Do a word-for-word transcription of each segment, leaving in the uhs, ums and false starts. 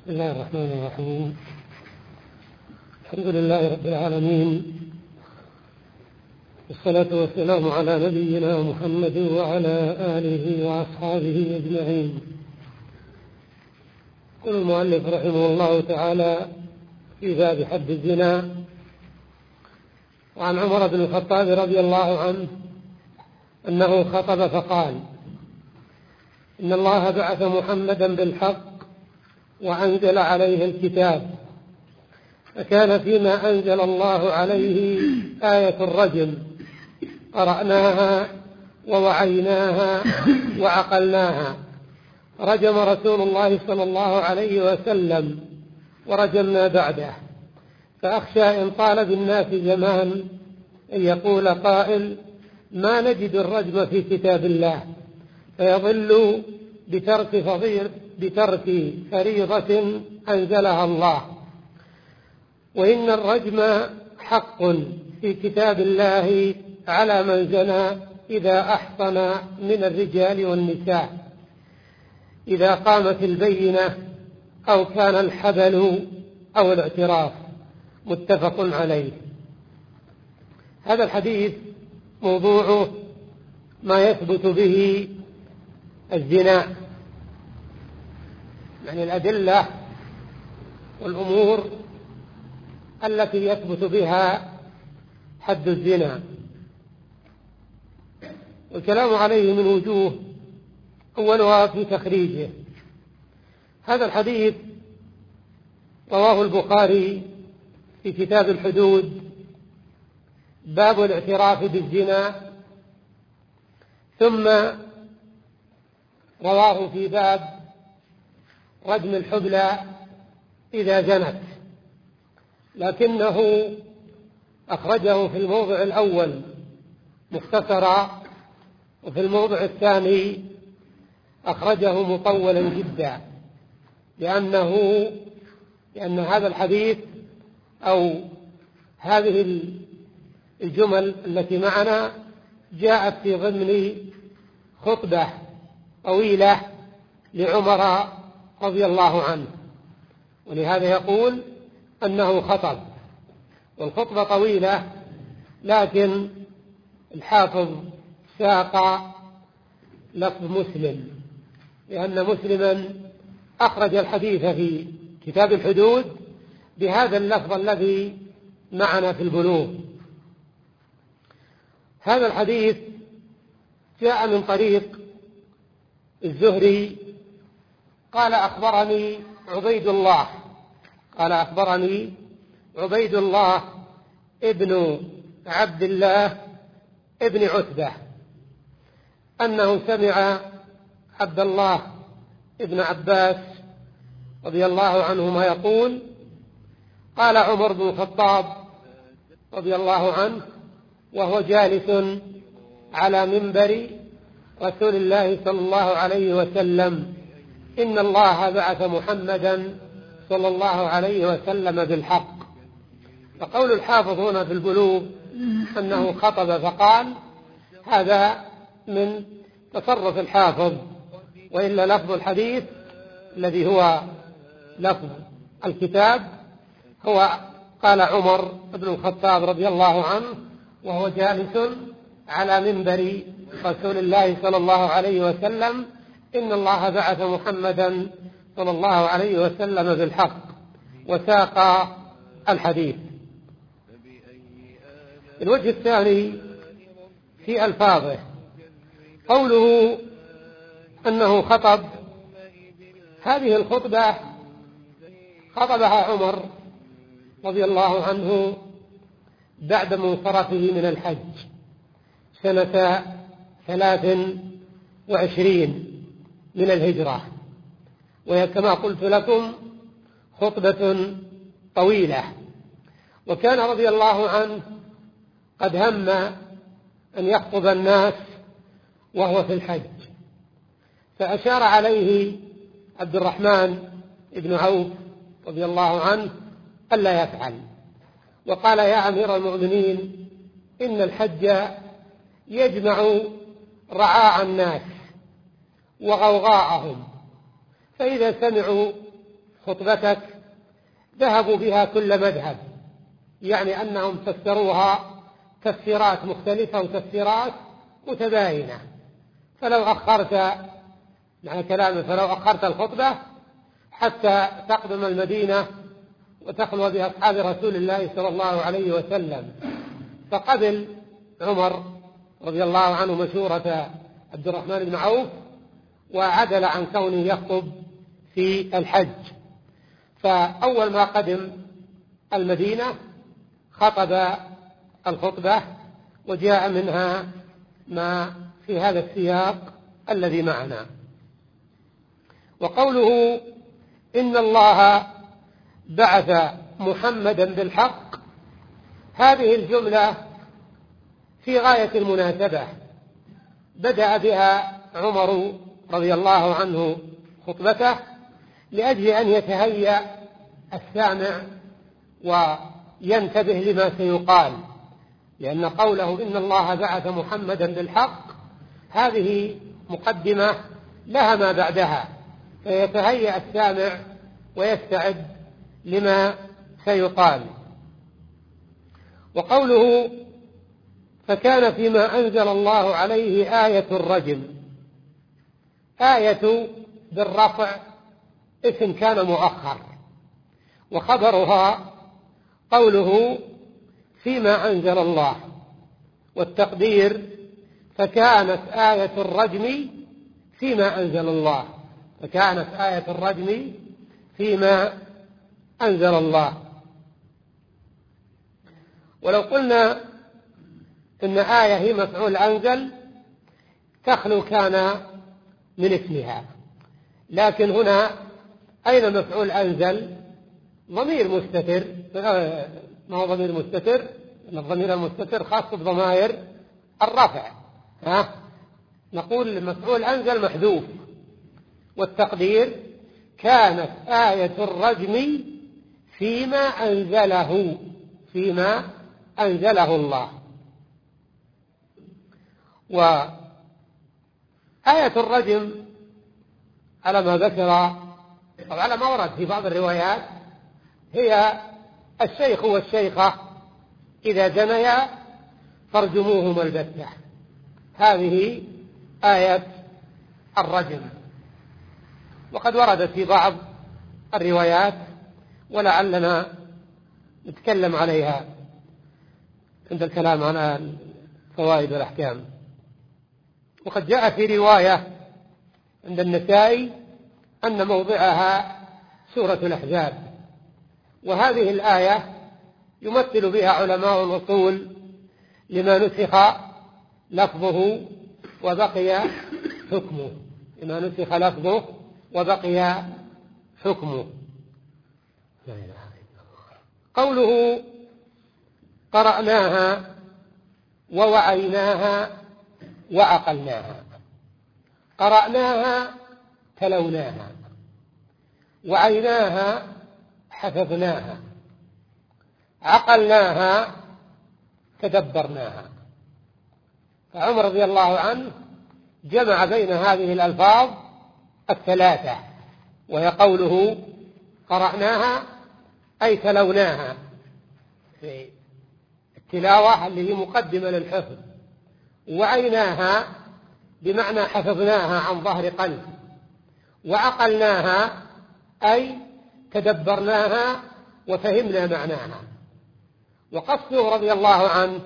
بسم الله الرحمن الرحيم. الحمد لله رب العالمين، والصلاة والسلام على نبينا محمد وعلى آله وأصحابه أجمعين. يقول المؤلف رحمه الله تعالى في باب حد الزنا: وعن عمر بن الخطاب رضي الله عنه أنه خطب فقال: إن الله بعث محمدا بالحق وأنزل عليه الكتاب، فكان فيما أنزل الله عليه آية الرجم، قرأناها ووعيناها وعقلناها، رجم رسول الله صلى الله عليه وسلم ورجمنا بعده. فأخشى إن طال بالناس زمان أن يقول قائل: ما نجد الرجم في كتاب الله، فيضل بترك فضيل بترك فريضة أنزلها الله. وإن الرجم حق في كتاب الله على من زنى إذا أحصن من الرجال والنساء، إذا قامت البينة أو كان الحبل أو الاعتراف. متفق عليه. هذا الحديث موضوعه ما يثبت به الزنا، يعني الأدلة والأمور التي يثبت بها حد الزنا. والكلام عليه من وجوه، أولها في تخريجه. هذا الحديث رواه البخاري في كتاب الحدود، باب الاعتراف بالزنا، ثم رواه في باب رجم الحبلى إذا زنت، لكنه أخرجه في الموضع الأول مختصرا، وفي الموضع الثاني أخرجه مطولا جدا، لأنه لأن هذا الحديث أو هذه الجمل التي معنا جاءت في ضمن خطبة طويلة لعمر رضي الله عنه، ولهذا يقول أنه خطب. والخطبة طويلة، لكن الحافظ ساق لفظ مسلم، لأن مسلما أخرج الحديث في كتاب الحدود بهذا اللفظ الذي معنا في البلوغ. هذا الحديث جاء من طريق الزهري قال: أخبرني عبيد الله قال أخبرني عبيد الله ابن عبد الله ابن عتبة أنه سمع عبد الله ابن عباس رضي الله عنهما يقول: قال عمر بن الخطاب رضي الله عنه وهو جالس على منبر رسول الله صلى الله عليه وسلم: إن الله بعث محمدا صلى الله عليه وسلم بالحق. فقول الحافظ هنا في البلوغ أنه خطب فقال، هذا من تصرف الحافظ، وإلا لفظ الحديث الذي هو لفظ الكتاب هو: قال عمر بن الخطاب رضي الله عنه وهو جالس على منبر رسول الله صلى الله عليه وسلم: إن الله بعث محمدا صلى الله عليه وسلم بالحق، وساق الحديث. الوجه الثاني في ألفاظه، قوله أنه خطب، هذه الخطبة خطبها عمر رضي الله عنه بعد منصرفه من الحج سنة ثلاث وعشرين من الهجرة، وهي كما قلت لكم خطبة طويلة. وكان رضي الله عنه قد هم أن يخطب الناس وهو في الحج، فأشار عليه عبد الرحمن بن عوف رضي الله عنه ألا يفعل، وقال: يا أمير المؤمنين، إن الحج يجمع رعاع الناس وغوغاءهم، فإذا سمعوا خطبتك ذهبوا بها كل مذهب، يعني أنهم فسروها تفسيرات مختلفة وتفسيرات متباينة. فلو أخرت معنى كلامه فلو أخرت الخطبة حتى تقدم المدينة وتخلو بأصحاب رسول الله صلى الله عليه وسلم، فقبل عمر رضي الله عنه مشورة عبد الرحمن بن عوف وعدل عن كونه يخطب في الحج. فأول ما قدم المدينة خطب الخطبة وجاء منها ما في هذا السياق الذي معنا. وقوله إن الله بعث محمدا بالحق، هذه الجملة في غاية المناسبة، بدأ بها عمر رضي الله عنه خطبته لأجل أن يتهيأ السامع وينتبه لما سيقال، لأن قوله إن الله بعث محمدا بالحق هذه مقدمة لها ما بعدها، فيتهيأ السامع ويستعد لما سيقال. وقوله فكان فيما أنزل الله عليه آية الرجم، آية بالرفع اسم كان مؤخر، وخبرها قوله فيما أنزل الله، والتقدير فكانت آية الرجم فيما أنزل الله، فكانت آية الرجم فيما أنزل الله. ولو قلنا إن آية هي مفعول أنزل تخلو كان من اسمها، لكن هنا أين مفعول أنزل؟ ضمير مستتر، ما هو ضمير مستتر؟ الضمير المستتر خاص بضمائر الرفع، ها؟ نقول مفعول أنزل محذوف، والتقدير كانت آية الرجم فيما أنزله، فيما أنزله الله. وآية الرجم على ما ذكر أو على ما ورد في بعض الروايات هي الشيخ والشيخة إذا زنيا فارجموهما البتة، هذه آية الرجم. وقد وردت في بعض الروايات ولعلنا نتكلم عليها عند الكلام عن الفوائد والأحكام. وقد جاء في رواية عند النسائي أن موضعها سورة الأحزاب، وهذه الآية يمثل بها علماء الأصول لما نسخ لفظه وبقي حكمه، لما نسخ لفظه وبقي حكمه. قوله قرأناها ووعيناها وعقلناها، قرأناها تلوناها، وعيناها حفظناها، عقلناها تدبرناها. فعمر رضي الله عنه جمع بين هذه الألفاظ الثلاثة، وهي قوله قرأناها أي تلوناها في التلاوة اللي هي مقدمة للحفظ، وعيناها بمعنى حفظناها عن ظهر قلب، وعقلناها أي تدبرناها وفهمنا معناها. وقصده رضي الله عنه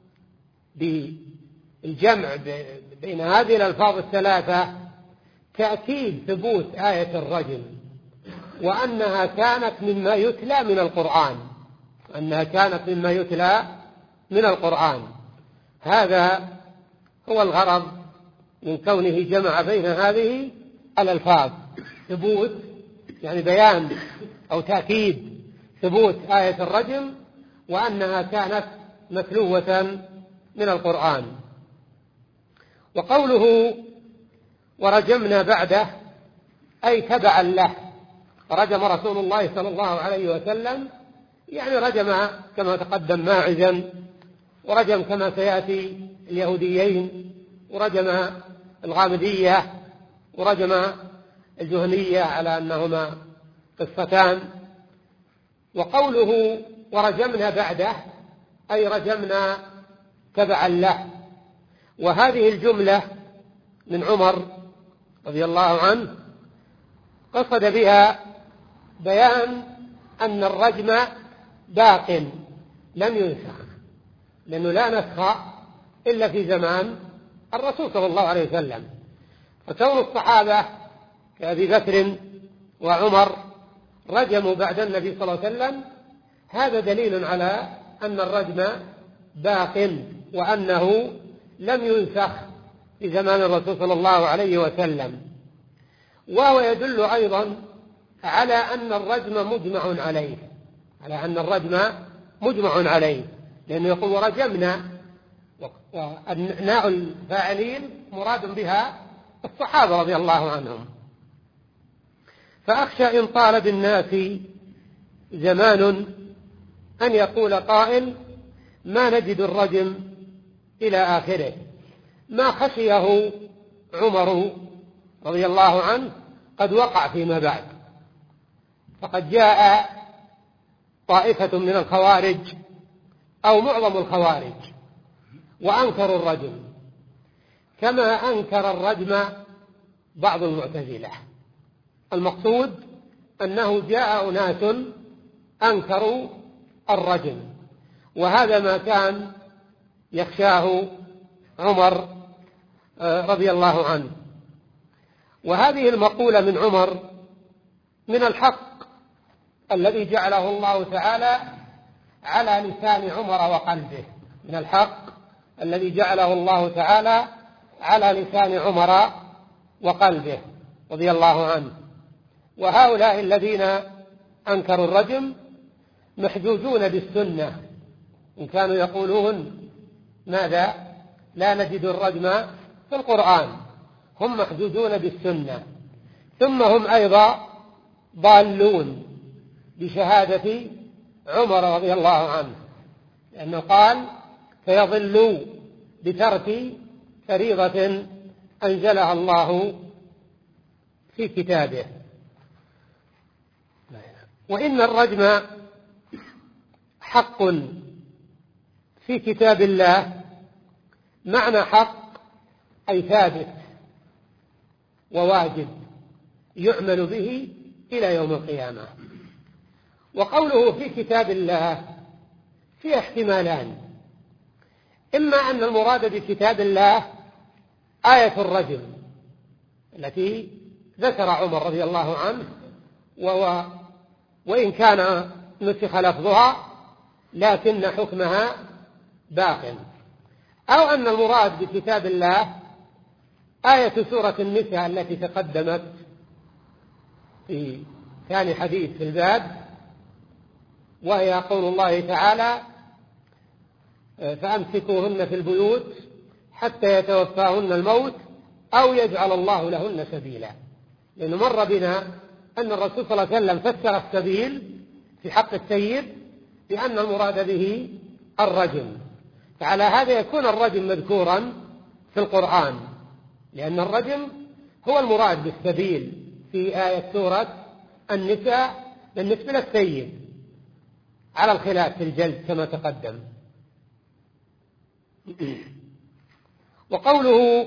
بالجمع بين هذه الألفاظ الثلاثة تأكيد ثبوت آية الرجم، وأنها كانت مما يتلى من القرآن، أنها كانت مما يتلى من القرآن. هذا هو الغرض من كونه جمع بين هذه الألفاظ، ثبوت يعني بيان أو تأكيد ثبوت آية الرجم، وأنها كانت متلوة من القرآن. وقوله ورجمنا بعده أي تبعا له، رجم رسول الله صلى الله عليه وسلم، يعني رجم كما تقدم ماعزا، ورجم كما سيأتي اليهوديين، ورجم الغامدية، ورجم الجهنية على أنهما قصتان. وقوله ورجمنا بعده أي رجمنا تبعا له، وهذه الجملة من عمر رضي الله عنه قصد بها بيان أن الرجم باق لم ينسخ، لأنه لا نسخ إلا في زمان الرسول صلى الله عليه وسلم. فكون الصحابة كأبي بكر وعمر رجموا بعد النبي صلى الله عليه وسلم هذا دليل على أن الرجم باق وأنه لم ينسخ في زمان الرسول صلى الله عليه وسلم. وهو يدل أيضا على أن الرجم مجمع عليه، على أن الرجم مجمع عليه، لأنه يقول ورجمنا، وأبناء الفاعلين مراد بها الصحابة رضي الله عنهم. فأخشى إن طال بالناس زمان أن يقول قائل ما نجد الرجم إلى آخره، ما خشيه عمر رضي الله عنه قد وقع فيما بعد. فقد جاء طائفة من الخوارج أو معظم الخوارج وأنكروا الرجم كما أنكر الرجم بعض المعتزلة. المقصود أنه جاء أناس أنكروا الرجم، وهذا ما كان يخشاه عمر رضي الله عنه. وهذه المقولة من عمر من الحق الذي جعله الله تعالى على لسان عمر وقلبه، من الحق الذي جعله الله تعالى على لسان عمر وقلبه رضي الله عنه. وهؤلاء الذين أنكروا الرجم محجوجون بالسنة، إن كانوا يقولون ماذا لا نجد الرجم في القرآن، هم محجوجون بالسنة. ثم هم أيضا ضالون بشهادة عمر رضي الله عنه، لأنه قال فيضلوا بترك فريضة أنزلها الله في كتابه. وإن الرجم حق في كتاب الله، معنى حق أي ثابت وواجب يعمل به إلى يوم القيامة. وقوله في كتاب الله في احتمالان، إما أن المراد بكتاب الله آية الرجم التي ذكر عمر رضي الله عنه، وهو وإن كان نسخ لفظها لكن حكمها باق، أو أن المراد بكتاب الله آية سورة النساء التي تقدمت في ثاني حديث في الباب، وهي قول الله تعالى فأمسكوهن في البيوت حتى يتوفاهن الموت أو يجعل الله لهن سبيلا. لأنه مر بنا أن الرسول صلى الله عليه وسلم فسر السبيل في حق السيد بأن المراد به الرجم، فعلى هذا يكون الرجم مذكورا في القرآن، لأن الرجم هو المراد بالسبيل في آية سورة النساء بالنسبة للسيد، على الخلاف في الجلد كما تقدم. وقوله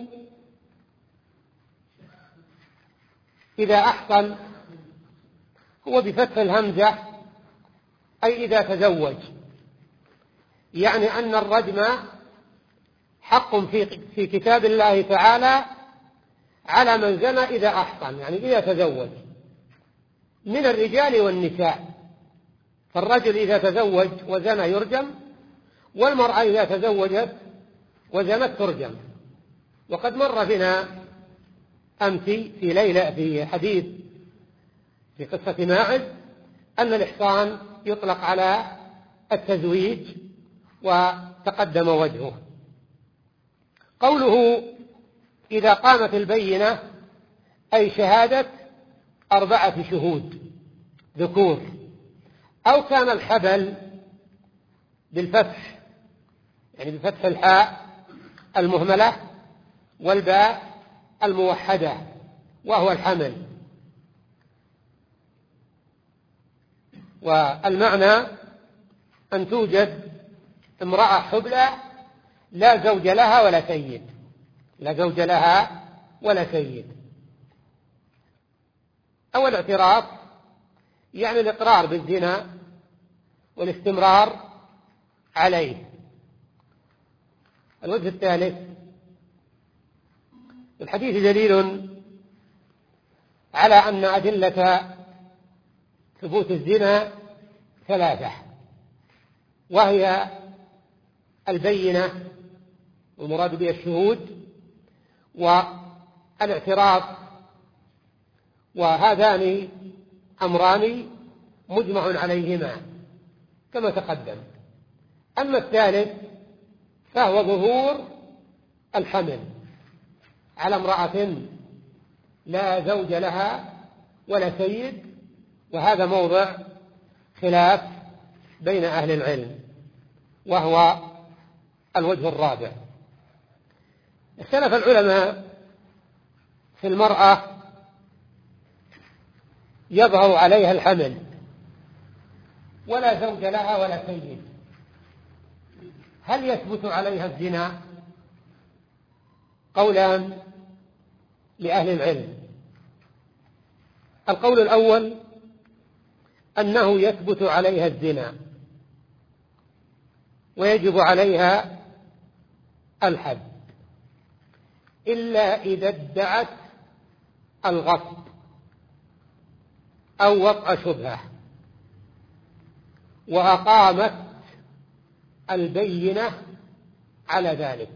إذا أحصن هو بفتح الهمزة أي إذا تزوج، يعني أن الرجم حق في في كتاب الله تعالى على من زنى إذا أحصن، يعني إذا تزوج من الرجال والنساء. فالرجل إذا تزوج وزنى يرجم، والمرأة إذا تزوجت وزنت ترجم. وقد مر بنا أمس في ليلة في حديث في قصة ماعز أن الإحصان يطلق على التزويج وتقدم وجهه. قوله إذا قامت البينة أي شهادة أربعة شهود ذكور، أو كان الحبل بالفتح، يعني بفتح الحاء المهملة والباء الموحدة وهو الحمل. والمعنى أن توجد امرأة حبلى لا زوج لها ولا سيد، لا زوج لها ولا سيد. أول اعتراف يعني الإقرار بالزنا والاستمرار عليه. الوجه الثالث، الحديث دليل على أن أدلة ثبوت الزنا ثلاثة، وهي البينة والمراد بها الشهود والاعتراف، وهذان أمران مجمع عليهما كما تقدم. أما الثالث فهو ظهور الحمل على امرأة لا زوج لها ولا سيد، وهذا موضع خلاف بين أهل العلم، وهو الوجه الرابع. اختلف العلماء في المرأة يظهر عليها الحمل ولا زوج لها ولا سيد، هل يثبت عليها الزنا؟ قولان لأهل العلم. القول الأول أنه يثبت عليها الزنا ويجب عليها الحد، إلا إذا ادعت الغصب أو وطأ شبهة وأقامت البينة على ذلك،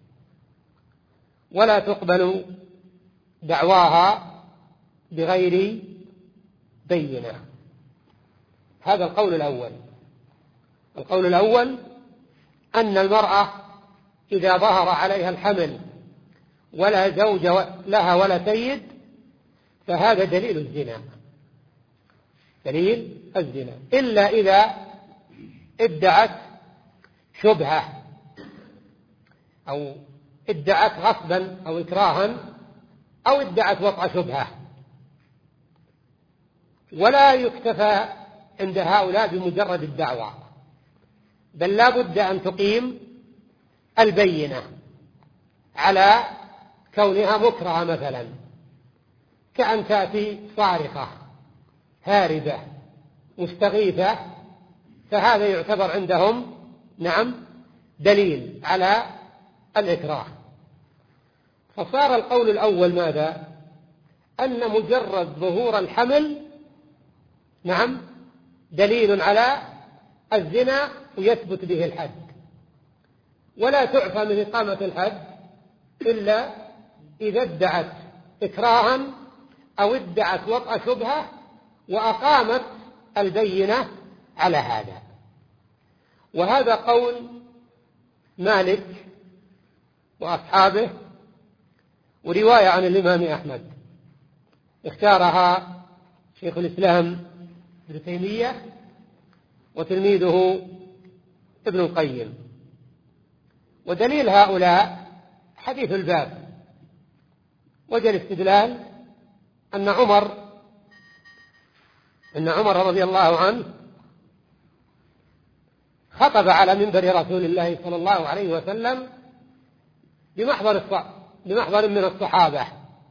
ولا تقبل دعواها بغير بينة. هذا القول الأول. القول الأول أن المرأة إذا ظهر عليها الحمل ولا زوج لها ولا سيد فهذا دليل الزنا، دليل الزنا، إلا إذا ادعت شبهة أو ادعت غصبا أو إكراها أو ادعت وطأ شبهة. ولا يكتفى عند هؤلاء بمجرد الدعوة، بل لا بد أن تقيم البينة على كونها مكرهة، مثلا كأن تأتي صارخة هاربة مستغيثة، فهذا يعتبر عندهم نعم دليل على الإكراه. فصار القول الأول ماذا؟ أن مجرد ظهور الحمل نعم دليل على الزنا ويثبت به الحد، ولا تعفى من إقامة الحد إلا إذا ادعت إكراها أو ادعت وطأ شبهة وأقامت البينة على هذا. وهذا قول مالك وأصحابه، ورواية عن الإمام أحمد اختارها شيخ الإسلام ابن تيمية وتلميذه ابن القيم. ودليل هؤلاء حديث الباب، وجه الاستدلال أن عمر أن عمر رضي الله عنه خطب على منبر رسول الله صلى الله عليه وسلم بمحضر بمحضر من الصحابة،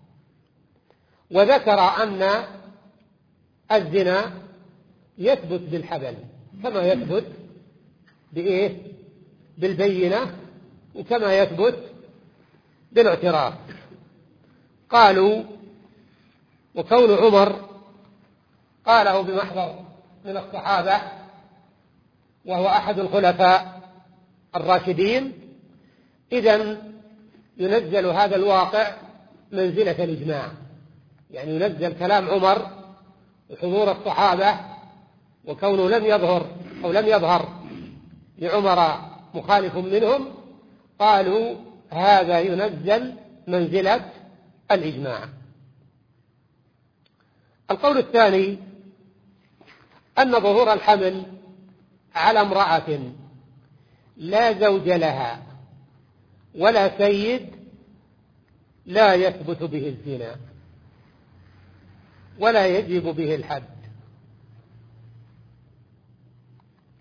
وذكر أن الزنا يثبت بالحبل كما يثبت بإيه؟ بالبينة، وكما يثبت بالاعتراف. قالوا وكون عمر قاله بمحضر من الصحابة وهو أحد الخلفاء الراشدين، إذن ينزل هذا الواقع منزلة الإجماع، يعني ينزل كلام عمر وحضور الصحابة وكونه لم يظهر أو لم يظهر لعمر مخالف منهم، قالوا هذا ينزل منزلة الإجماع. القول الثاني أن ظهور الحمل على امرأة لا زوج لها ولا سيد لا يثبت به الزنا ولا يجب به الحد.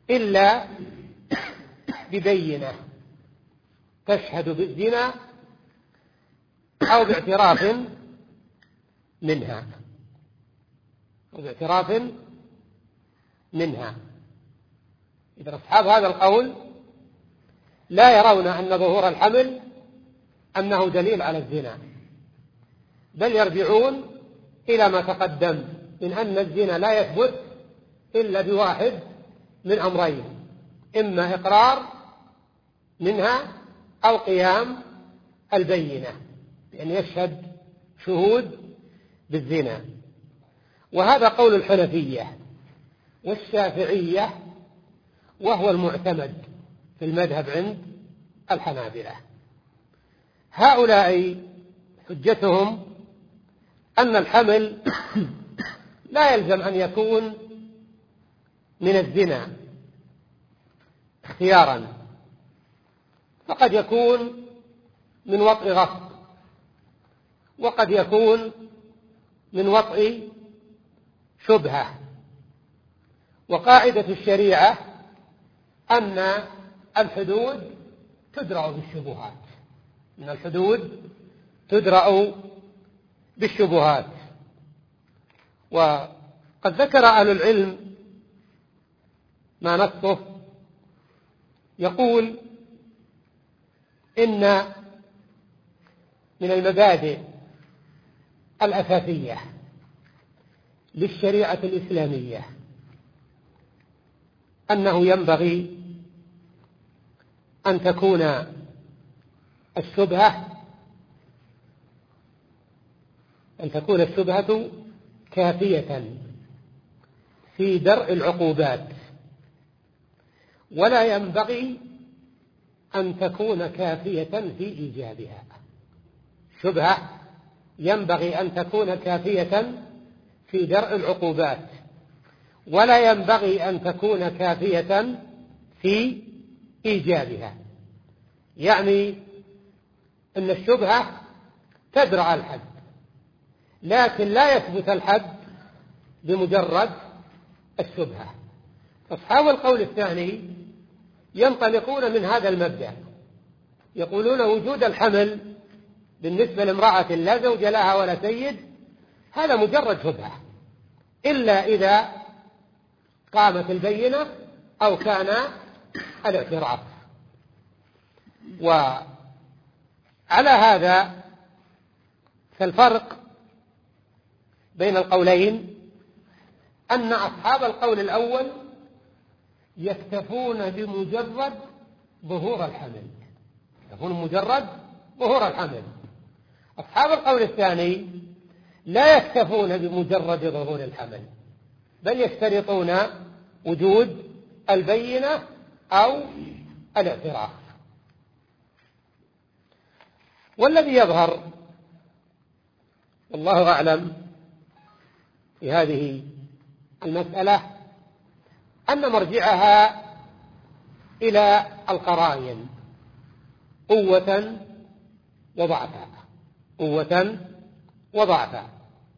إلا ببينة تشهد بالزنا أو باعتراف منها أو باعتراف منها. إذا أصحاب هذا القول لا يرون أن ظهور الحمل أنه دليل على الزنا، بل يرجعون إلى ما تقدم من أن الزنا لا يثبت إلا بواحد من أمرين: إما إقرار منها أو قيام البينة، يعني يشهد شهود بالزنا. وهذا قول الحنفية والشافعية، وهو المعتمد في المذهب عند الحنابلة. هؤلاء حجتهم أن الحمل لا يلزم أن يكون من الزنا اختيارا، فقد يكون من وطء غصب، وقد يكون من وطء شبهة. وقاعدة الشريعة أن الحدود تدرأ بالشبهات، أن الحدود تدرأ بالشبهات. وقد ذكر أهل العلم ما نصه، يقول إن من المبادئ الأساسية للشريعة الإسلامية أنه ينبغي أن تكون الشبهة أن تكون الشبهة كافية في درء العقوبات، ولا ينبغي أن تكون كافية في إيجابها. شبهة ينبغي أن تكون كافية في درء العقوبات، ولا ينبغي أن تكون كافية في إيجابها. يعني أن الشبهة تدرأ الحد، لكن لا يثبت الحد بمجرد الشبهة. أصحاب القول الثاني ينطلقون من هذا المبدأ، يقولون وجود الحمل بالنسبة لامرأة لا زوج لها ولا سيد هذا مجرد شبهة، إلا إذا قامت البينة أو كان الاعتراف. وعلى هذا فالفرق بين القولين أن أصحاب القول الأول يكتفون بمجرد ظهور الحمل، يكون مجرد ظهور الحمل. أصحاب القول الثاني لا يكتفون بمجرد ظهور الحمل، بل يشترطون وجود البينة أو الاعتراف. والذي يظهر والله أعلم في هذه المسألة أن مرجعها إلى القرائن قوة وضعفا، قوة وضعفا.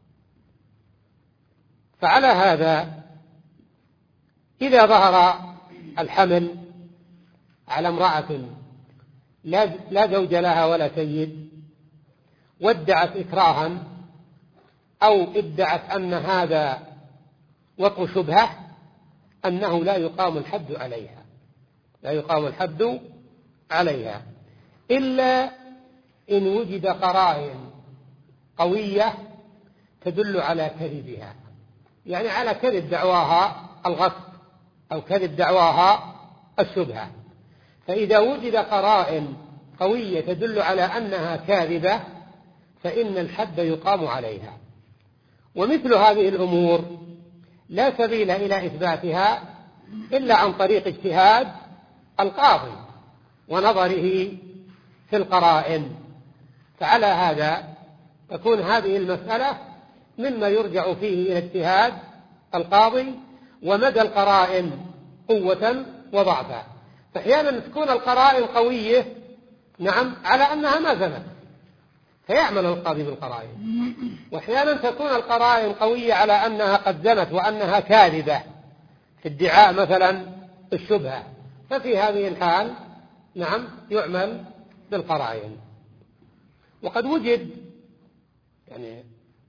فعلى هذا إذا ظهر الحمل على امرأة لا زوج لها ولا سيد، وادعت إكراها أو ادعت أن هذا وطء شبهة، أنه لا يقام الحد عليها، لا يقام الحد عليها إلا إن وجد قرائن قوية تدل على كذبها، يعني على كذب دعواها الغصب أو كذب دعواها الشبهة. فإذا وجد قرائن قوية تدل على أنها كاذبة فإن الحد يقام عليها. ومثل هذه الأمور لا سبيل إلى إثباتها إلا عن طريق اجتهاد القاضي ونظره في القرائن. فعلى هذا تكون هذه المسألة مما يرجع فيه إلى اجتهاد القاضي ومدى القرائن قوة وضعفا. فأحيانا تكون القرائن قوية نعم على أنها ما زنت فيعمل القاضي بالقرائن، وأحيانا تكون القرائن قوية على أنها قد زنت وأنها كاذبة في ادعاء مثلا الشبهة، ففي هذه الحال نعم يعمل بالقرائن. وقد وجد يعني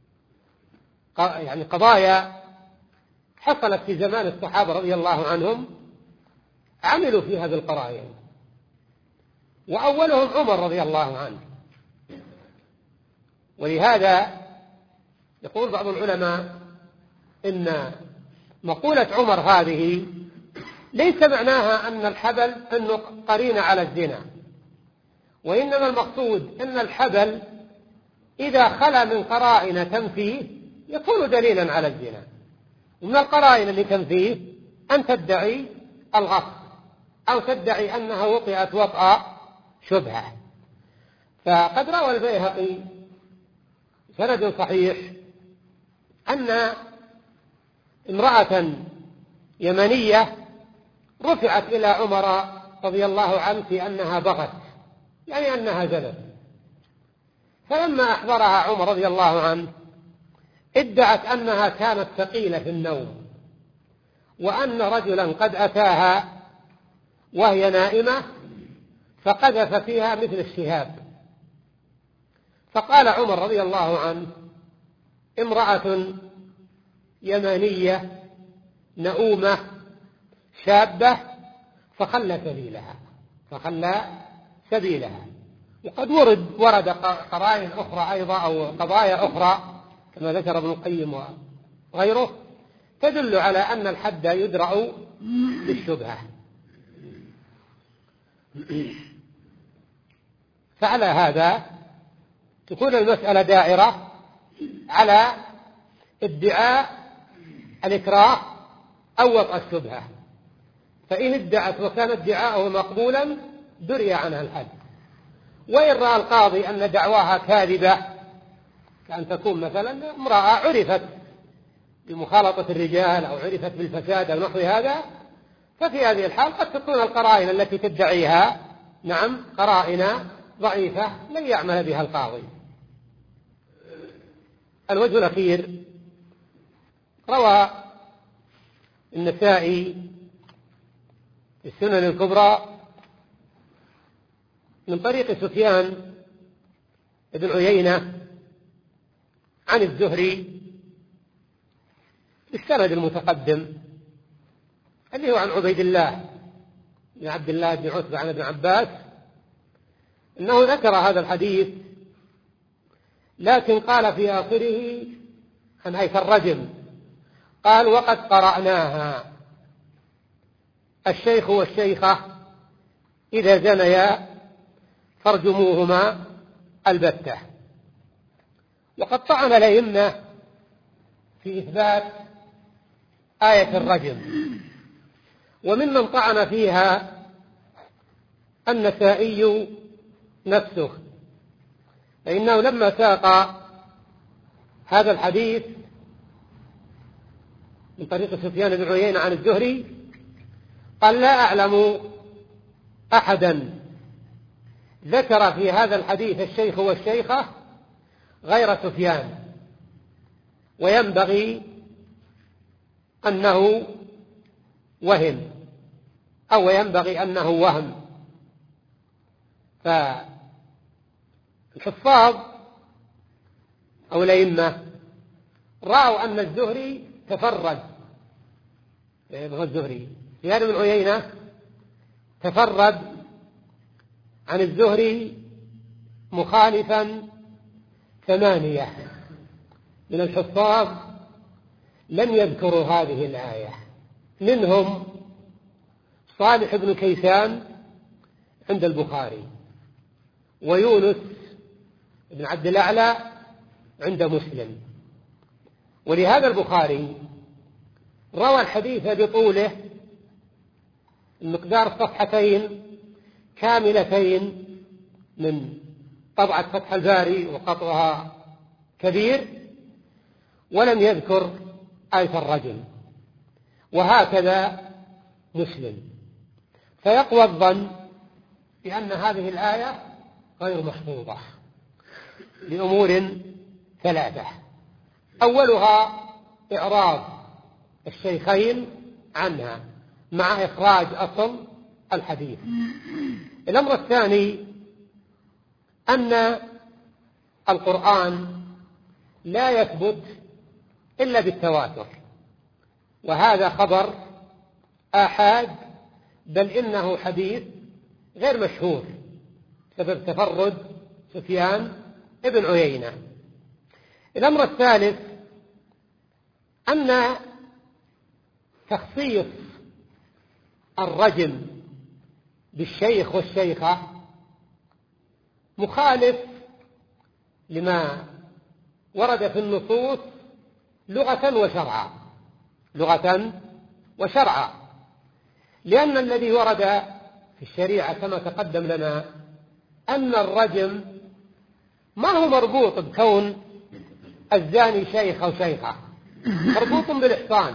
يعني قضايا حصلت في زمان الصحابة رضي الله عنهم عملوا فيها بالقرائن، وأولهم عمر رضي الله عنه. ولهذا يقول بعض العلماء إن مقولة عمر هذه ليس معناها أن الحبل أنه قرين على الزنا، وإنما المقصود أن الحبل إذا خلا من قرائن تنفيه يكون دليلا على الزنا. ومن القرائن اللي تنفيه أن تدعي الغصب أو تدعي أنها وطئت وطأ شبهة. فقد روى البيهقي سند صحيح أن امرأة يمنية رفعت إلى عمر رضي الله عنه في أنها بغت، يعني أنها زنت. فلما أحضرها عمر رضي الله عنه ادعت أنها كانت ثقيلة في النوم، وأن رجلا قد أتاها وهي نائمة فقذف فيها مثل الشهاب. فقال عمر رضي الله عنه: امرأة يمانية نؤومة شابة فخلى سبيلها فخلى سبيلها. وقد ورد ورد قرائن أخرى أيضا أو قضايا أخرى كما ذكر ابن القيم وغيره تدل على أن الحد يدرأ بالشبهة. فعلى هذا تكون المسألة دائرة على ادعاء الإكراه أو وطأ الشبهة، فإن ادعت وكان ادعاؤه مقبولا دري عنها الحد. وإن رأى القاضي أن دعواها كاذبة، كأن تكون مثلا امرأة عرفت بمخالطة الرجال أو عرفت بالفساد أو نحو هذا، ففي هذه الحال قد تكون القرائن التي تدعيها نعم قرائن ضعيفة لن يعمل بها القاضي. الوجه الأخير روى النسائي في السنن الكبرى من طريق سفيان بن عيينة عن الزهري بالسند المتقدم الذي هو عن عبيد الله بن عبد الله بن عتبة عن ابن عباس أنه ذكر هذا الحديث، لكن قال في آخره عن هيث الرجم قال: وقد قرأناها الشيخ والشيخة إذا زنيا فارجموهما البتة. وقد طعن الأئمة في إثبات آية الرجم، وممن طعن فيها النسائي نفسه، فإنه لما ساق هذا الحديث من طريق سفيان بن عيينة عن الزهري قال: لا أعلم أحدا ذكر في هذا الحديث الشيخ والشيخة غير سفيان، وينبغي أنه وهم أو ينبغي أنه وهم. فالحفاظ أو الأئمة رأوا أن الزهري تفرد الزهري سفيان بن عيينة تفرد عن الزهري مخالفا ثمانية من الحفاظ لم يذكروا هذه الآية، منهم صالح بن كيسان عند البخاري، ويونس بن عبد الأعلى عند مسلم. ولهذا البخاري روى الحديث بطوله المقدار صفحتين كاملتين من طبعة فتح الباري وقطعها كبير، ولم يذكر آية الرجم، وهكذا مسلم. فيقوى الظن بأن هذه الآية غير محفوظة لأمور ثلاثة: أولها إعراض الشيخين عنها، مع إخراج أصل الحديث. الأمر الثاني أن القرآن لا يثبت إلا بالتواتر، وهذا خبر آحاد، بل إنه حديث غير مشهور بسبب تفرد سفيان ابن عيينة. الأمر الثالث أن تخصيص الرجم بالشيخ والشيخة مخالف لما ورد في النصوص لغة وشرعا، لغة وشرعا، لأن الذي ورد في الشريعة كما تقدم لنا أن الرجم ما هو مربوط بكون الزاني شيخ أو شيخة، مربوط بالإحصان.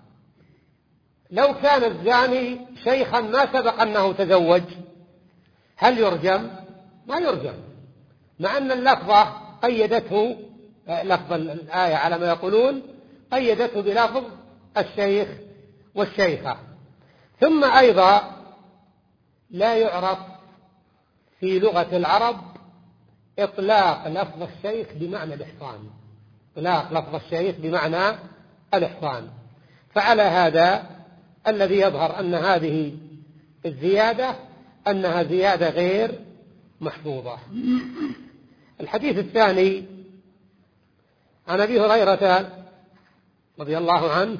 لو كان الزاني شيخا ما سبق أنه تزوج هل يرجم؟ ما يرجم، مع أن اللفظة قيدته، لفظ الآية على ما يقولون قيدته بلفظ الشيخ والشيخة. ثم أيضا لا يعرف في لغة العرب إطلاق لفظ الشيخ بمعنى الإحصان، إطلاق لفظ الشيخ بمعنى الإحصان. فعلى هذا الذي يظهر أن هذه الزيادة أنها زيادة غير محفوظة. الحديث الثاني عن أبي هريرة رضي الله عنه: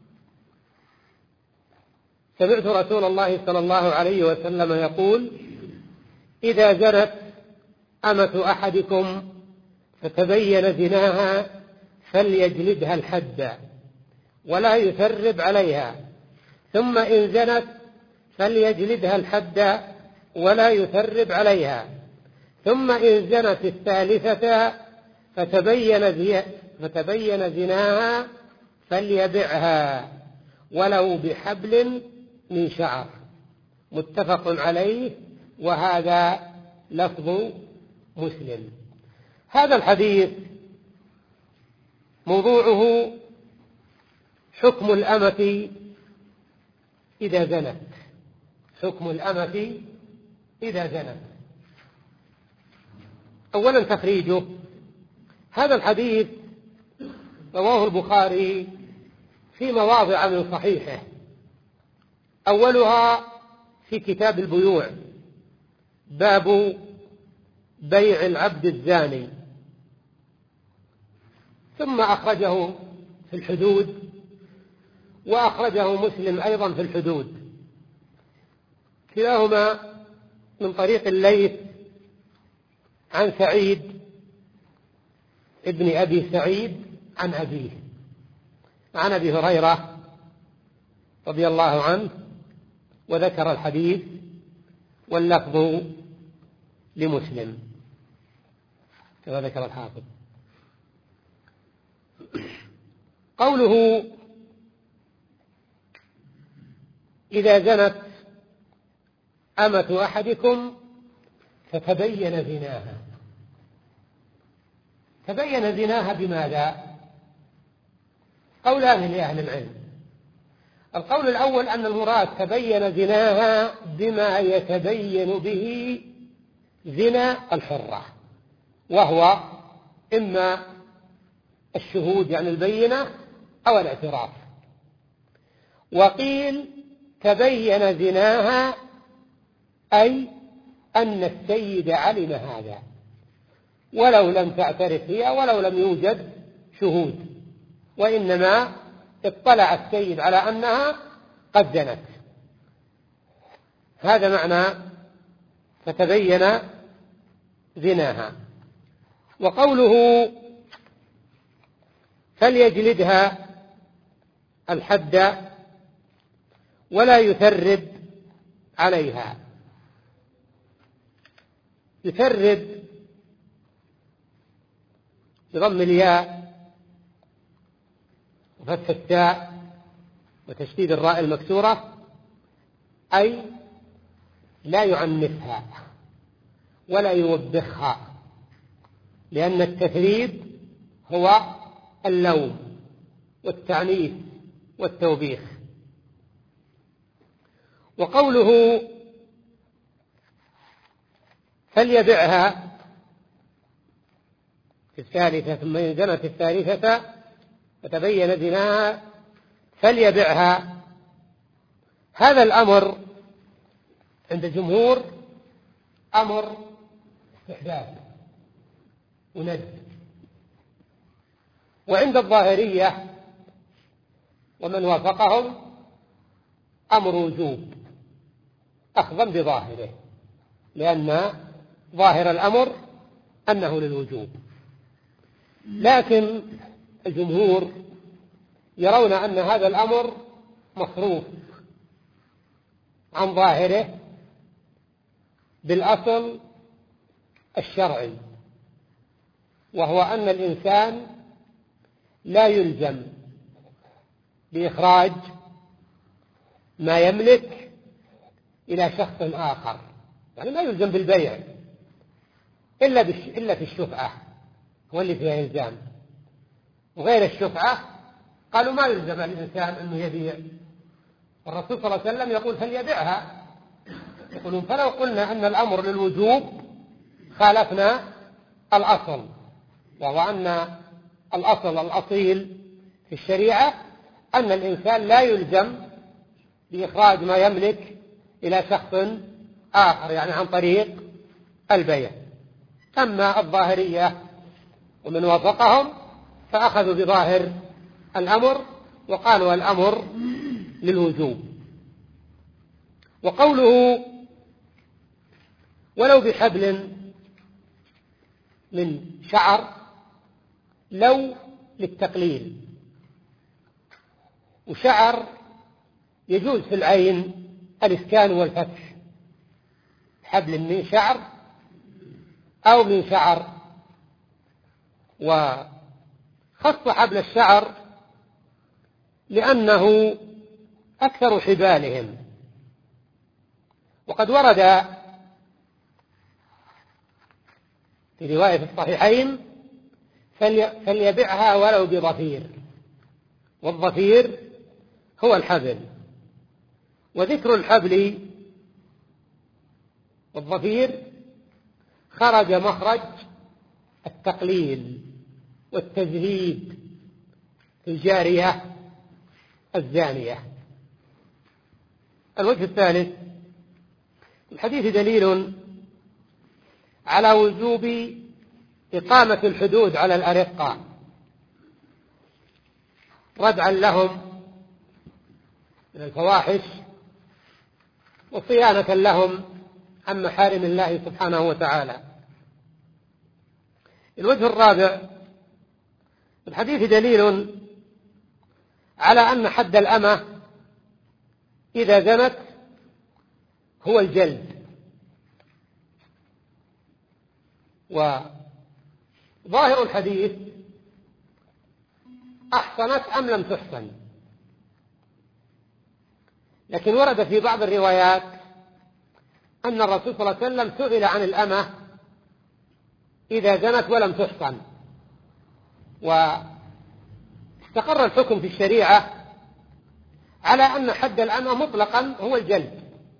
سمعت رسول الله صلى الله عليه وسلم يقول: إذا زنت أمة أحدكم فتبين زناها فليجلدها الحد ولا يثرب عليها، ثم إن زنت فليجلدها الحد ولا يثرب عليها، ثم إن زنت الثالثة فتبين, فتبين زناها فليبعها ولو بحبل من شعر. متفق عليه، وهذا لفظ مسلم. هذا الحديث موضوعه حكم الأمة إذا زنت، حكم الأمة إذا زنت. أولا تخريجه: هذا الحديث رواه البخاري في مواضع من صحيحه، أولها في كتاب البيوع، باب بيع العبد الزاني، ثم أخرجه في الحدود، وأخرجه مسلم أيضا في الحدود، كلاهما من طريق الليث عن سعيد ابن أبي سعيد عن أبيه عن أبي هريرة رضي الله عنه، وذكر الحديث واللفظ لمسلم كما ذكر الحافظ. قوله: إذا زنت أمة أحدكم فتبين زناها، تبين زناها بماذا؟ قولان لأهل العلم. القول الأول أن المراد تبين زناها بما يتبين به زنا الحرة، وهو إما الشهود يعني البينة أو الاعتراف. وقيل تبين زناها أي أن السيد علم هذا ولو لم تعترف هي ولو لم يوجد شهود، وإنما اطلع السيد على أنها قد زنت. هذا معنى فتبين زناها. وقوله فليجلدها الحد ولا يثرب عليها، يثرب بضم الياء وفتح التاء وتشديد الراء المكسورة، أي لا يعنفها ولا يوبخها، لأن التثريب هو اللوم والتعنيف والتوبيخ. وقوله فليبعها في الثالثة ثم إن زنت الثالثة فتبين زناها فليبعها، هذا الأمر عند الجمهور أمر استحباب وندب، وعند الظاهرية ومن وافقهم أمر وجوب أخذا بظاهره، لأن ظاهر الأمر أنه للوجوب. لكن الجمهور يرون أن هذا الأمر مصروف عن ظاهره بالأصل الشرعي، وهو أن الإنسان لا يلزم بإخراج ما يملك إلى شخص آخر، يعني لا يلزم بالبيع إلا إلا في الشفعة هو اللي فيها إلزام، وغير الشفعة قالوا ما يلزم الإنسان أنه يبيع. الرسول صلى الله عليه وسلم يقول فليبيعها، يقولون فلو قلنا أن الأمر للوجوب خالفنا الأصل، وهو أن الأصل الأصيل في الشريعة أن الإنسان لا يلزم بإخراج ما يملك إلى شخص آخر، يعني عن طريق البيع. أما الظاهرية ومن وافقهم فأخذوا بظاهر الأمر وقالوا الأمر للوجوب. وقوله ولو بحبل من شعر، لو للتقليل، وشعر يجوز في العين الإسكان والفتح، حبل من شعر أو من شعر. وخص حبل الشعر لأنه أكثر حبالهم، وقد ورد في رواية في الصحيحين فليبعها ولو بضفير، والضفير هو الحبل، وذكر الحبل والضفير خرج مخرج التقليل والتزهيد في الجارية الزانية. الوجه الثالث، الحديث دليل على وجوب إقامة الحدود على الأرقة ردعا لهم من الفواحش وصيانة لهم عن محارم الله سبحانه وتعالى. الوجه الرابع، الحديث دليل على أن حد الأمة إذا زنت هو الجلد، وظاهر الحديث أحصنت أم لم تحصن، لكن ورد في بعض الروايات أن الرسول صلى الله عليه وسلم سئل عن الأمة إذا زنت ولم تحصن، واستقر الحكم في الشريعة على أن حد الأمة مطلقا هو الجلد،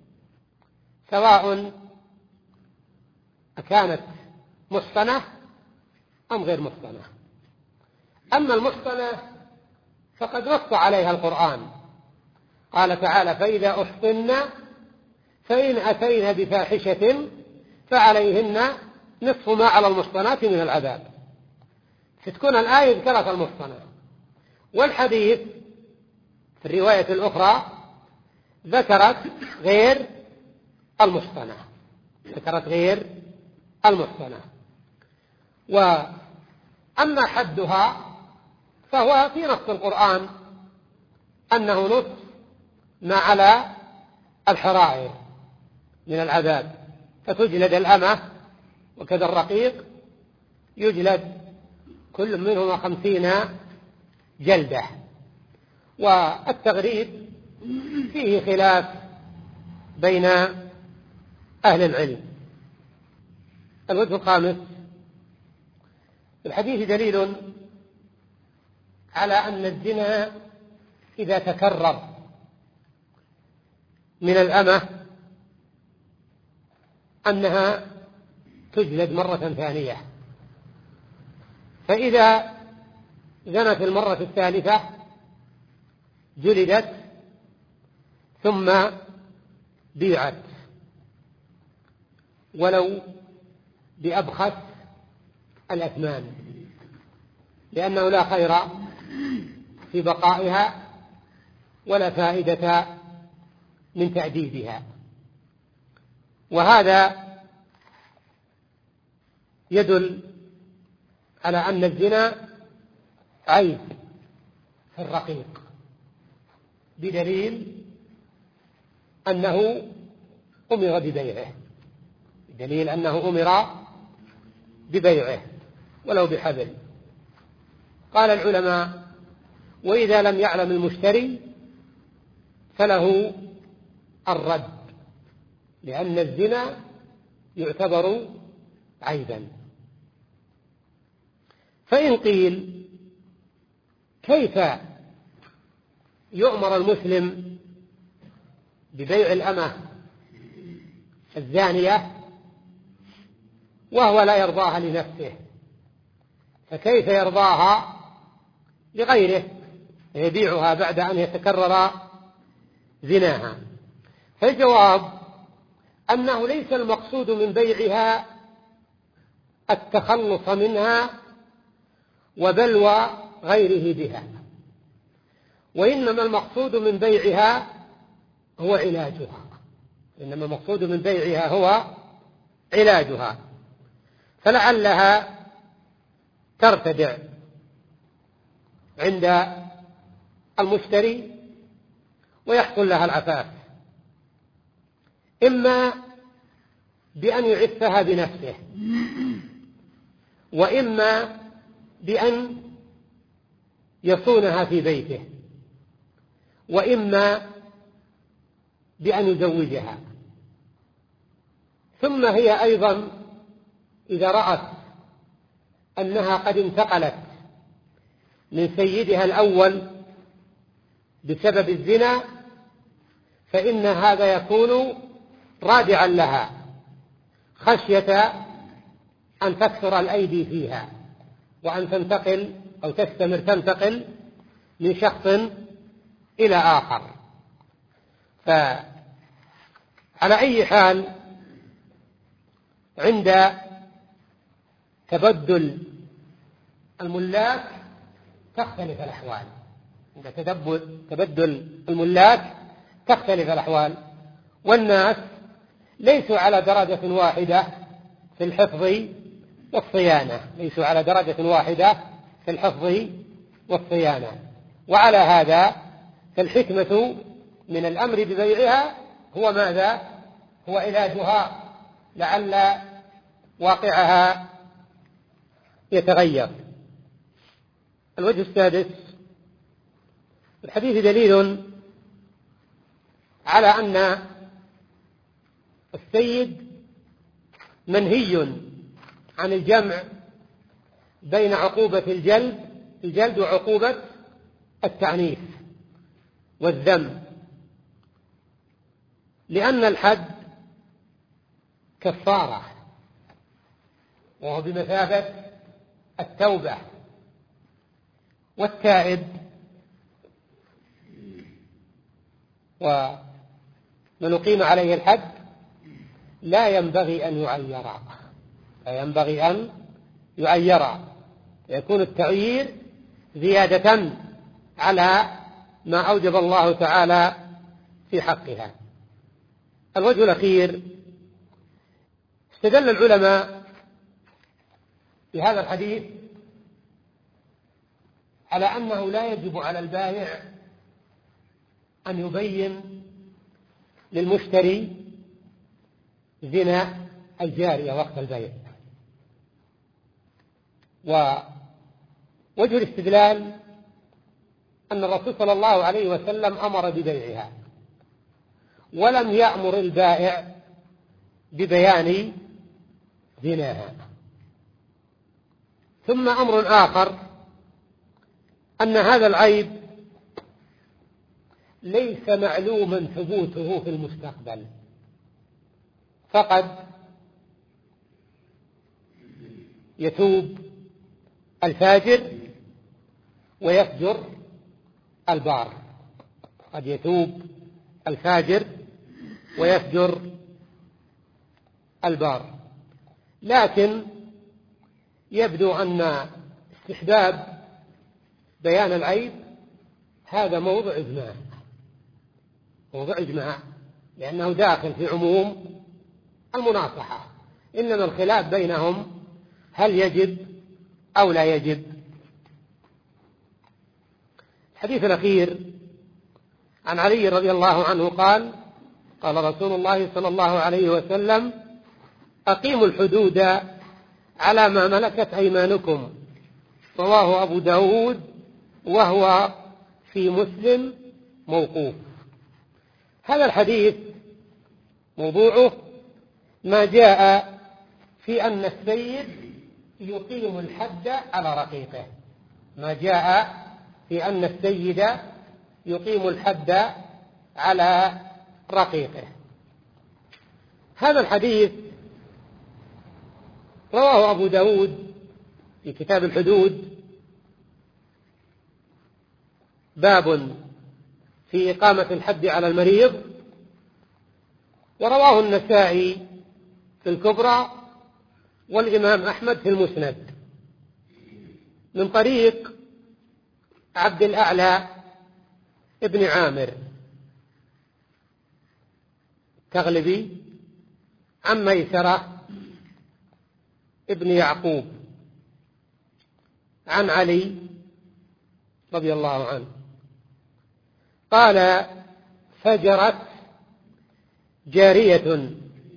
سواء أكانت محصنة أم غير محصنة. أما المحصنة فقد نص عليها القرآن، قال تعالى فإذا أحصن فإن أتين بفاحشة فعليهن نصف ما على المحصنات من العذاب، فتكون الآية ذكرت المحصنة، والحديث في الرواية الأخرى ذكرت غير المحصنة، ذكرت غير المحصنة. وأما حدها فهو في نص القرآن أنه نصف ما على الحرائر من العذاب، فتجلد الأمة وكذا الرقيق يجلد كل منهما خمسين جلدة. والتغريب فيه خلاف بين أهل العلم. الوجه الخامس، الحديث دليل على أن الزنا إذا تكرر من الأمة أنها تجلد مرة ثانية، فإذا زنت المرة الثالثة جلدت ثم بيعت ولو بأبخس الأثمان، لأنه لا خير في بقائها ولا فائدة من تأديبها. وهذا يدل على أن الزنا عيب في الرقيق، بدليل أنه أمر ببيعه بدليل أنه أمر ببيعه ولو بحبل. قال العلماء: وإذا لم يعلم المشتري فله الرد، لأن الزنا يعتبر عيبا. فإن قيل: كيف يؤمر المسلم ببيع الأمة الزانية وهو لا يرضاها لنفسه، فكيف يرضاها لغيره يبيعها بعد أن يتكرر زناها؟ فالجواب أنه ليس المقصود من بيعها التخلص منها وبلوى غيره بها، وإنما المقصود من بيعها هو علاجها إنما المقصود من بيعها هو علاجها فلعلها ترتدع عند المشتري ويحصل لها العفاف، إما بأن يعفها بنفسه، وإما بأن يصونها في بيته، وإما بأن يزوجها. ثم هي أيضا إذا رأت أنها قد انتقلت من سيدها الأول بسبب الزنا فإن هذا يكون رادعا لها خشية أن تكثر الأيدي فيها وأن تنتقل أو تستمر تنتقل من شخص إلى آخر. فعلى أي حال عند تبدل الملاك تختلف الأحوال عند تبدل الملاك تختلف الأحوال والناس ليسوا على درجة واحدة في الحفظ والصيانة ليسوا على درجة واحدة في الحفظ والصيانة وعلى هذا فالحكمة من الأمر ببيعها هو ماذا؟ هو علاجها لعل واقعها يتغير. الوجه السادس: الحديث دليل على أن السيد منهي عن الجمع بين عقوبة الجلد الجلد وعقوبة التعنيف والذم، لأن الحد كفارة وهو بمثابة التوبة، والتائب ومن أقيم عليه الحد لا ينبغي أن يعير لا ينبغي أن يعير يكون التعيير زيادة على ما أوجب الله تعالى في حقها. الوجه الأخير: استدل العلماء في هذا الحديث على أنه لا يجب على البائع أن يبين للمشتري زنا الجارية وقت البيع. ووجه الاستدلال أن الرسول صلى الله عليه وسلم أمر ببيعها ولم يأمر البائع ببيان زناها. ثم أمر آخر أن هذا العيب ليس معلوما ثبوته في المستقبل، فقد يتوب الفاجر ويفجر البار، قد يتوب الفاجر ويفجر البار. لكن يبدو أن استحباب بيان العيب هذا موضع إجماع، موضع إجماع لأنه داخل في عموم المناصحة، إنما الخلاف بينهم هل يجب أو لا يجب. الحديث الأخير عن علي رضي الله عنه قال: قال رسول الله صلى الله عليه وسلم: أقيموا الحدود على ما ملكت أيمانكم. رواه أبو داود وهو في مسلم موقوف. هذا الحديث موضوعه ما جاء في أن السيد يقيم الحد على رقيقه، ما جاء في أن السيد يقيم الحد على رقيقه. هذا الحديث رواه أبو داود في كتاب الحدود، باب في إقامة الحد على المريض، ورواه النسائي في الكبرى والإمام أحمد في المسند من طريق عبد الأعلى ابن عامر التغلبي عن ميسرة ابن يعقوب عن علي رضي الله عنه قال: فجرت جارية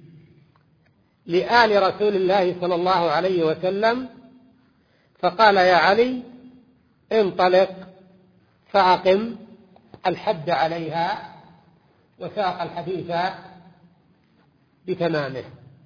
لآل رسول الله صلى الله عليه وسلم، فقال: يا علي انطلق فأقم الحد عليها، وساق الحديث بتمامه.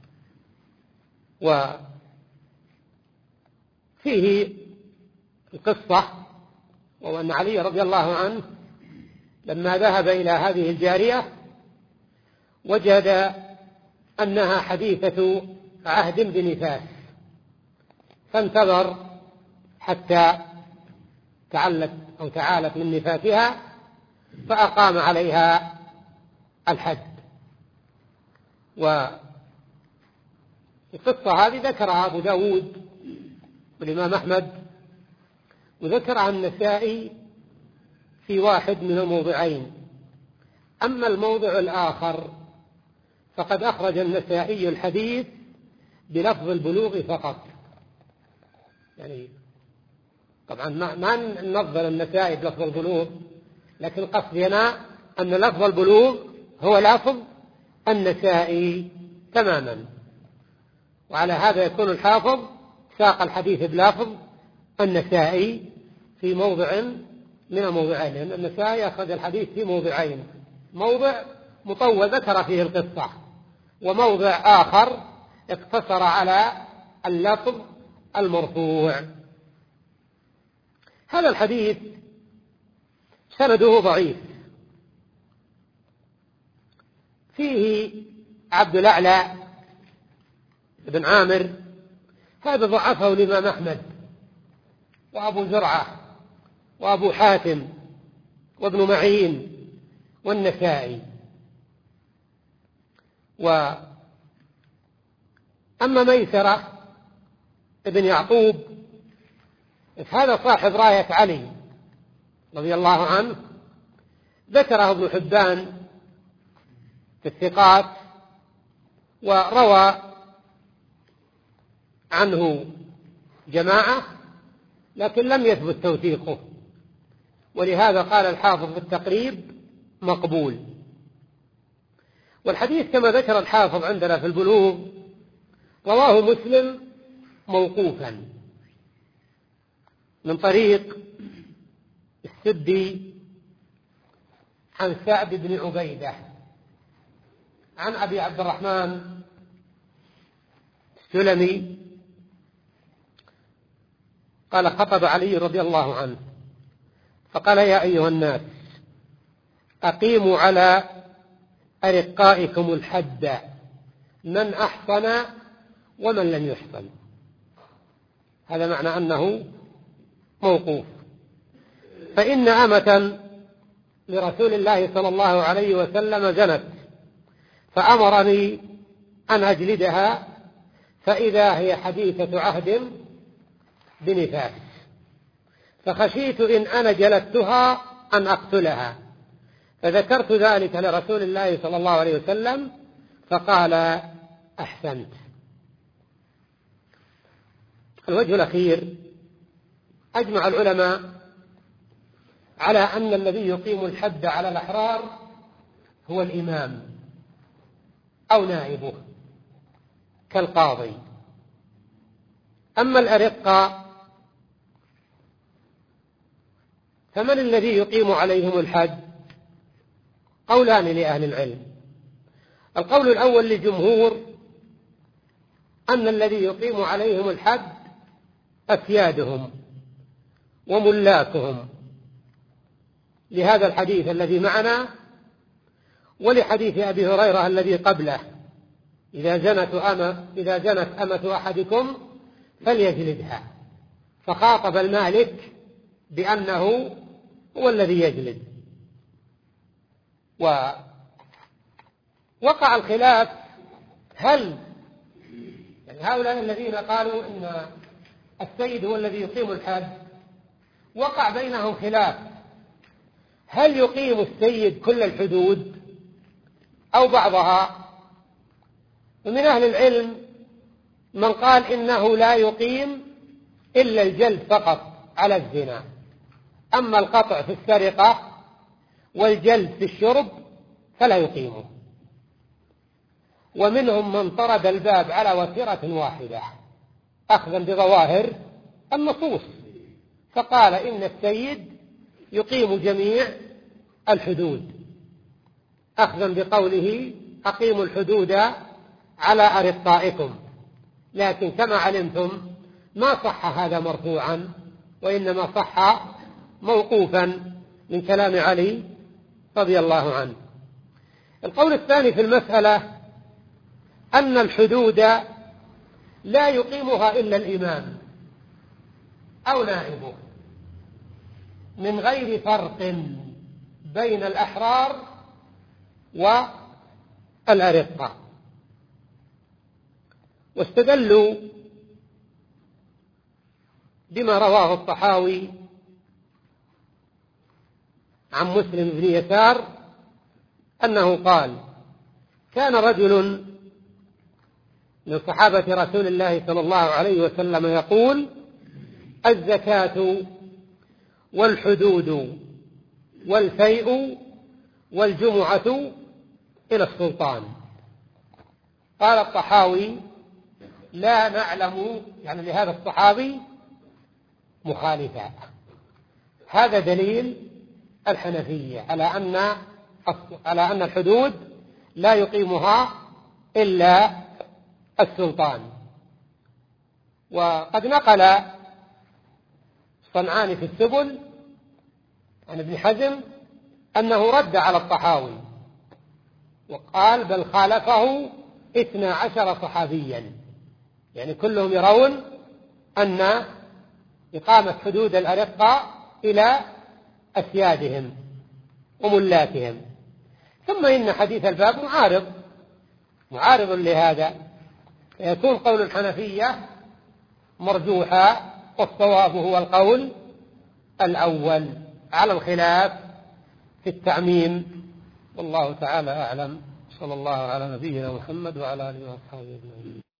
وفيه القصة، وأن علي رضي الله عنه لما ذهب إلى هذه الجارية وجد أنها حديثة عهد بنفاس، فانتظر حتى تعلت أو تعالت من نفاسها فأقام عليها الحد. والقصة هذه ذكرها أبو داود والإمام أحمد، وذكرها النسائي في واحد من الموضعين. أما الموضع الآخر فقد أخرج النسائي الحديث بلفظ البلوغ فقط، يعني طبعا ما ننظر النسائي بلفظ البلوغ، لكن قصدنا أن لفظ البلوغ هو لفظ النسائي تماما، وعلى هذا يكون الحافظ ساق الحديث بلفظ النسائي في موضع من الموضعين، لأن النسائي أخرج الحديث في موضعين: موضع مطول ذكر فيه القصة، وموضع آخر اقتصر على اللفظ المرفوع. هذا الحديث سنده ضعيف، فيه عبد الأعلى بن عامر، هذا ضعفه الإمام أحمد وأبو زرعة وأبو حاتم وابن معين والنسائي. وأما ميسرة ابن يعقوب هذا صاحب راية علي رضي الله عنه، ذكره ابن حبان في الثقات، وروى عنه جماعة لكن لم يثبت توثيقه، ولهذا قال الحافظ في التقريب مقبول. والحديث كما ذكر الحافظ عندنا في البلوغ رواه مسلم موقوفا من طريق السدي عن سعد بن عبيدة عن أبي عبد الرحمن السلمي قال: خطب علي رضي الله عنه فقال: يا أيها الناس، أقيموا على أرقائكم الحد، من أحصن ومن لم يحصن. هذا معنى أنه موقوف. فإن أمة لرسول الله صلى الله عليه وسلم زنت فأمرني أن أجلدها، فإذا هي حديثة عهد بنفاس، فخشيت إن أنا جلدتها أن أقتلها، فذكرت ذلك لرسول الله صلى الله عليه وسلم فقال أحسنت. الوجه الأخير، أجمع العلماء على أن الذي يقيم الحد على الأحرار هو الإمام أو نائبه كالقاضي. أما الأرقة فمن الذي يقيم عليهم الحد؟ قولان لأهل العلم. القول الأول للجمهور أن الذي يقيم عليهم الحد أسيادهم وملاكهم، لهذا الحديث الذي معنا ولحديث أبي هريرة الذي قبله: إذا زنت أمة إذا زنت أمة أحدكم فليجلدها، فخاطب المالك بأنه هو الذي يجلد. ووقع الخلاف، هل يعني هؤلاء الذين قالوا إن السيد هو الذي يقيم الحد وقع بينهم خلاف، هل يقيم السيد كل الحدود أو بعضها؟ ومن أهل العلم من قال إنه لا يقيم إلا الجلد فقط على الزنا، أما القطع في السرقة والجلد في الشرب فلا يقيمه. ومنهم من طرد الباب على وتيرة واحدة أخذا بظواهر النصوص، فقال إن السيد يقيم جميع الحدود أخذا بقوله: أقيموا الحدود على أرقائكم. لكن كما علمتم ما صح هذا مرفوعا، وإنما صح موقوفا من كلام علي رضي الله عنه. القول الثاني في المسألة أن الحدود لا يقيمها إلا الإمام أو نائبه، من غير فرق بين الأحرار والأرقة. واستدلوا بما رواه الطحاوي عن مسلم بن يسار أنه قال: كان رجل من صحابة رسول الله صلى الله عليه وسلم يقول: الزكاة والحدود والفيء والجمعة إلى السلطان. قال الطحاوي: لا نعلم يعني لهذا الصحابي مخالفا. هذا دليل الحنفية على أن على أن الحدود لا يقيمها إلا السلطان. وقد نقل صنعاني في السبل عن ابن حزم أنه رد على الطحاوي وقال: بل خالفه اثنى عشر صحابيا، يعني كلهم يرون أن إقامة حدود الأرقة إلى أسيادهم وملاكهم. ثم إن حديث الباب معارض معارض لهذا، فيكون قول الحنفية مرجوحا، والصواب هو القول الأول على الخلاف في التعميم. والله تعالى أعلم. صلى الله على نبينا محمد وعلى آله وأصحابه أجمعين.